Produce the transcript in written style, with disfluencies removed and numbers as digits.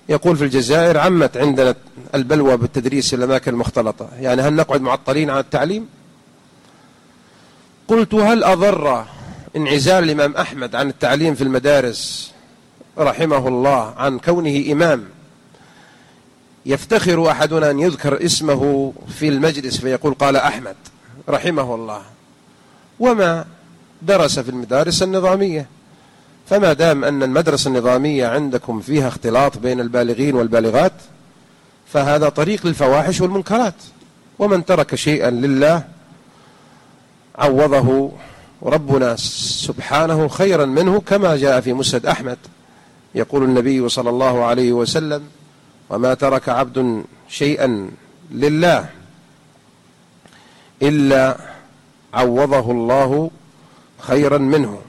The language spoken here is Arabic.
يقول في الجزائر عمت عندنا البلوى بالتدريس في الأماكن المختلطة، يعني هل نقعد معطلين عن التعليم؟ قلت هل أضر انعزال الإمام أحمد عن التعليم في المدارس رحمه الله عن كونه إمام يفتخر أحدنا أن يذكر اسمه في المجلس فيقول قال أحمد رحمه الله، وما درس في المدارس النظامية؟ فما دام أن المدرسة النظامية عندكم فيها اختلاط بين البالغين والبالغات فهذا طريق للفواحش والمنكرات، ومن ترك شيئا لله عوضه ربنا سبحانه خيرا منه، كما جاء في مسند أحمد يقول النبي صلى الله عليه وسلم وما ترك عبد شيئا لله إلا عوضه الله خيرا منه.